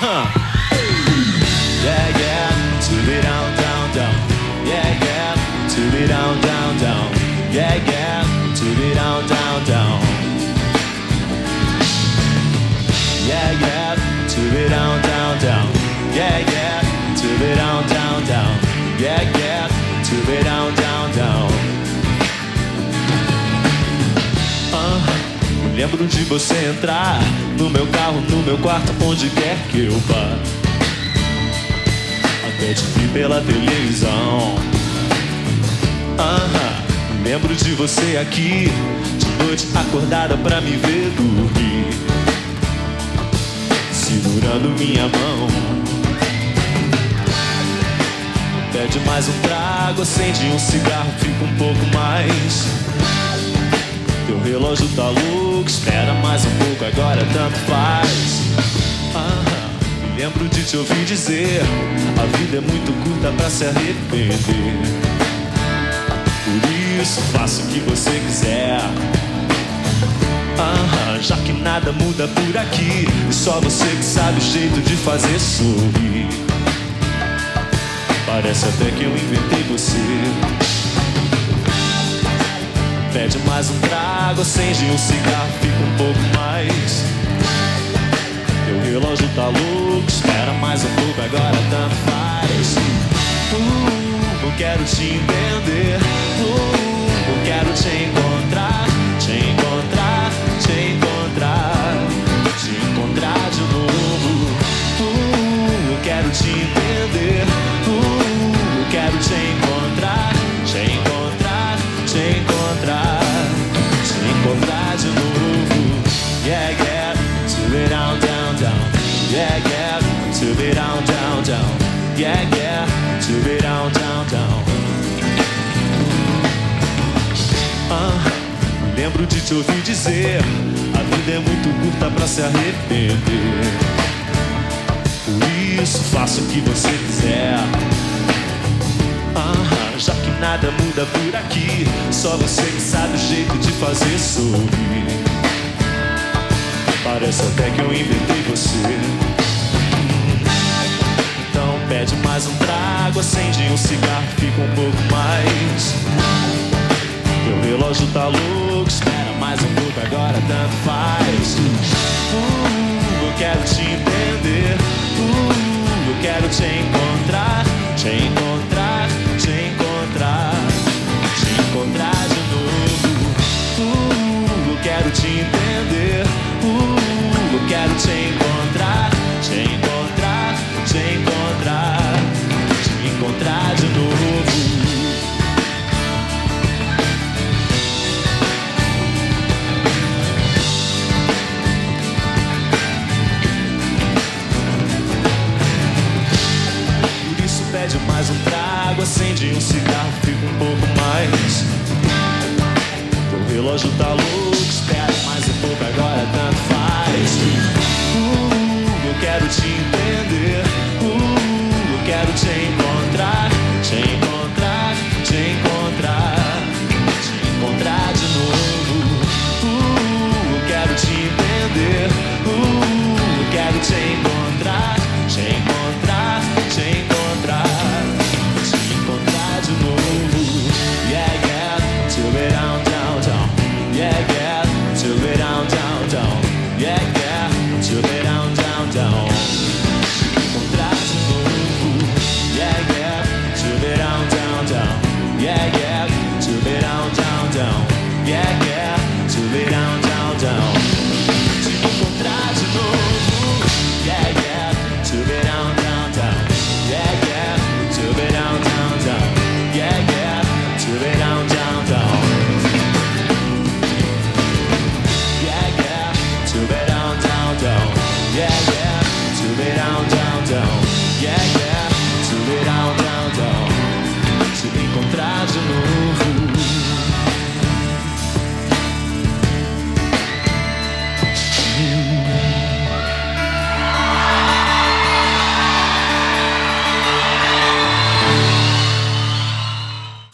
Yeah, yeah, to be down, down, down. Yeah, yeah, to be down, down, down. Yeah, yeah, to be down, down, down. Yeah, yeah, to be down, down, down. Yeah, yeah, to be down, down, down. Yeah, yeah, to be down, down, down. Lembro de você entrar no meu carro, no meu quarto, onde quer que eu vá. Até te vi pela televisão. Lembro de você aqui, de noite acordada pra me ver dormir, segurando minha mão. Pede mais um trago, acende um cigarro, fica um pouco mais. Teu relógio tá louco, espera mais um pouco, agora tanto faz. Me lembro de te ouvir dizer: a vida é muito curta pra se arrepender. Por isso faça o que você quiser. Já que nada muda por aqui, e só você que sabe o jeito de fazer sorrir. Parece até que eu inventei você. Pede mais um trago, acende um cigarro, fica um pouco mais. Teu relógio tá louco, espera mais um pouco, agora tanto faz. Eu quero te entender, eu quero te encontrar, te encontrar, te encontrar, te encontrar de novo. Eu quero te entender, eu quero te encontrar, te encontrar, te encontrar, te encontrar de novo. Yeah, yeah, to be down, down, down. Yeah, yeah, to be down, down, down. Yeah, yeah, to be down, down, down. Lembro de te ouvir dizer: a vida é muito curta pra se arrepender. Por isso faça o que você quiser. Já que nada muda por aqui, só você que sabe o jeito de fazer sorrir. Parece até que eu inventei você. Então pede mais um trago, acende um cigarro, fica um pouco mais. Teu relógio tá louco, espera mais um pouco, agora tanto faz. Eu quero te entender, eu quero te encontrar, te encontrar, te encontrar, te encontrar de novo. Eu quero te entender, eu quero te encontrar, te encontrar, te encontrar, te encontrar de novo. Pede mais um trago, acende um cigarro, fica um pouco mais. Teu relógio tá louco, espera mais um pouco, agora tanto faz. Eu quero te entender, eu quero te encontrar, te encontrar, te encontrar, te encontrar de novo. Eu quero te entender, eu quero te encontrar, te encontrar, te encontrar, te encontrar de novo. Yeah, yeah, to be down, down, down. Yeah, yeah, to be down, down, down. Yeah, yeah, to be down, down, down.